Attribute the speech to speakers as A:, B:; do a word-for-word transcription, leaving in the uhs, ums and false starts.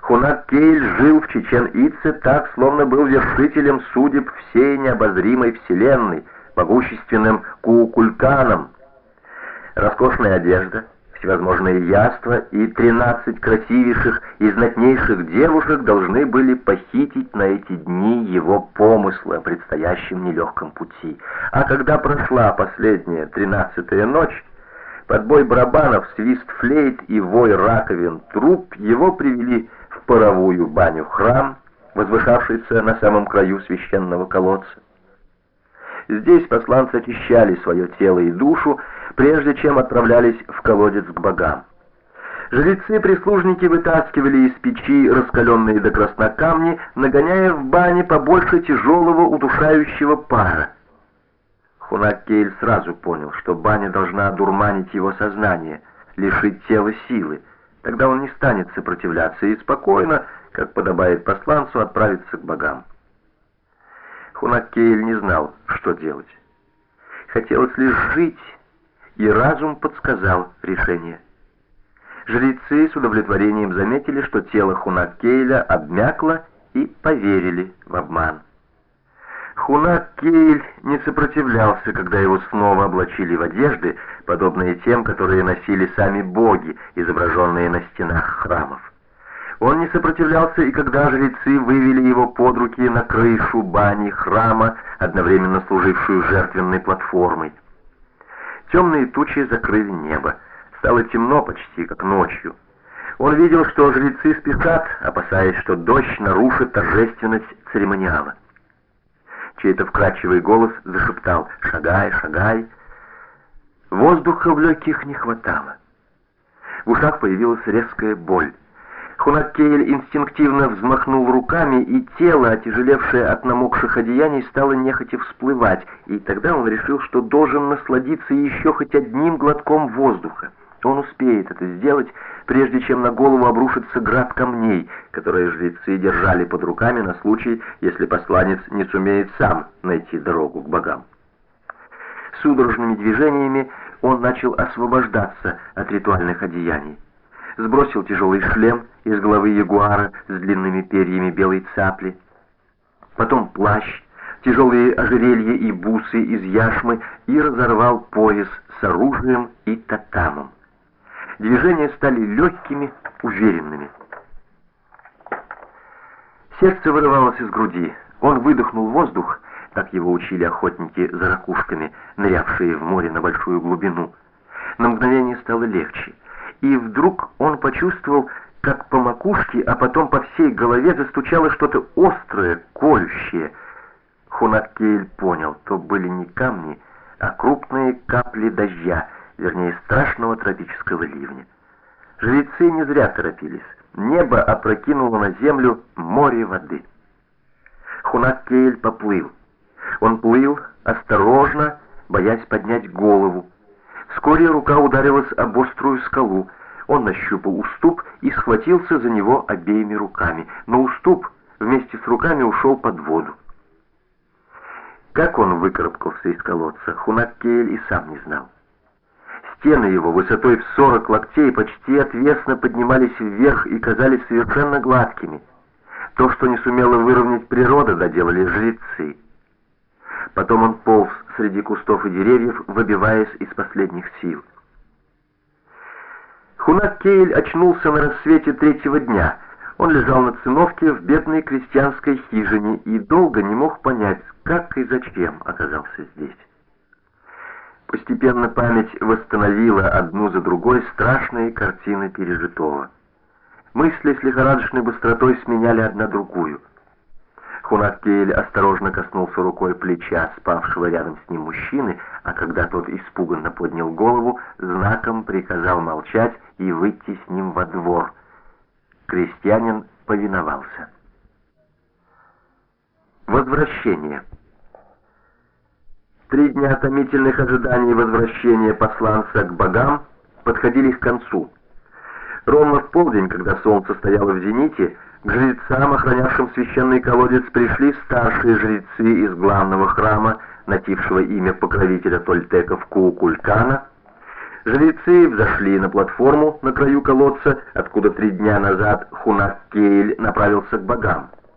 A: Хунак-Кейль жил в Чичен-Ице так, словно был вершителем судеб всей необозримой вселенной, могущественным Куукульканом. Роскошная одежда, всевозможные яства и тринадцать красивейших и знатнейших девушек должны были похитить на эти дни его помыслы о предстоящем нелегком пути. А когда прошла последняя тринадцатая ночь, под бой барабанов, свист флейт и вой раковин труб его привели в паровую баню-храм, возвышавшийся на самом краю священного колодца. Здесь посланцы очищали свое тело и душу, прежде чем отправлялись в колодец к богам. Жрецы-прислужники вытаскивали из печи раскаленные до красна камни, нагоняя в бане побольше тяжелого удушающего пара. Хунак-Кейль сразу понял, что баня должна одурманить его сознание, лишить тела силы. Тогда он не станет сопротивляться и спокойно, как подобает посланцу, отправиться к богам. Хунак-Кейль не знал, что делать. Хотелось лишь жить, и разум подсказал решение. Жрецы с удовлетворением заметили, что тело Хунак-Кейля обмякло, и поверили в обман. Хунак-Кейль не сопротивлялся, когда его снова облачили в одежды, подобные тем, которые носили сами боги, изображенные на стенах храмов. Он не сопротивлялся и когда жрецы вывели его под руки на крышу бани храма, одновременно служившую жертвенной платформой. Темные тучи закрыли небо. Стало темно почти, как ночью. Он видел, что жрецы спешат, опасаясь, что дождь нарушит торжественность церемониала. Чей-то вкрадчивый голос зашептал: «Шагай, шагай». Воздуха в легких не хватало. В ушах появилась резкая боль. Хунак-Кейль инстинктивно взмахнул руками, и тело, отяжелевшее от намокших одеяний, стало нехотя всплывать, и тогда он решил, что должен насладиться еще хоть одним глотком воздуха. Он успеет это сделать, прежде чем на голову обрушится град камней, которые жрецы держали под руками на случай, если посланец не сумеет сам найти дорогу к богам. Судорожными движениями он начал освобождаться от ритуальных одеяний. Сбросил тяжелый шлем из головы ягуара с длинными перьями белой цапли, потом плащ, тяжелые ожерелья и бусы из яшмы и разорвал пояс с оружием и татамом. Движения стали легкими, уверенными. Сердце вырывалось из груди. Он выдохнул воздух, так его учили охотники за ракушками, нырявшие в море на большую глубину. На мгновение стало легче. И вдруг он почувствовал, как по макушке, а потом по всей голове застучало что-то острое, колющее. Хунак-Кейль понял, то были не камни, а крупные капли дождя, вернее, страшного тропического ливня. Жрецы не зря торопились. Небо опрокинуло на землю море воды. Хунак-Кейль поплыл. Он плыл осторожно, боясь поднять голову. Вскоре рука ударилась об острую скалу. Он нащупал уступ и схватился за него обеими руками. Но уступ вместе с руками ушел под воду. Как он выкарабкался из колодца, Хунак-Кейль и сам не знал. Стены его высотой в сорок локтей почти отвесно поднимались вверх и казались совершенно гладкими. То, что не сумела выровнять природа, доделали жрецы. Потом он полз среди кустов и деревьев, выбиваясь из последних сил. Хунак-Кейль очнулся на рассвете третьего дня. Он лежал на циновке в бедной крестьянской хижине и долго не мог понять, как и зачем оказался здесь. Постепенно память восстановила одну за другой страшные картины пережитого. Мысли с лихорадочной быстротой сменяли одна другую. Хунак-Кейль осторожно коснулся рукой плеча спавшего рядом с ним мужчины, а когда тот испуганно поднял голову, знаком приказал молчать и выйти с ним во двор. Крестьянин повиновался. Возвращение. Три дня томительных ожиданий возвращения посланца к богам подходили к концу. Ровно в полдень, когда солнце стояло в зените, к жрецам, охранявшим священный колодец, пришли старшие жрецы из главного храма, носившего имя покровителя тольтеков Куукулькана. Жрецы взошли на платформу на краю колодца, откуда три дня назад Хунак-Кейль направился к богам.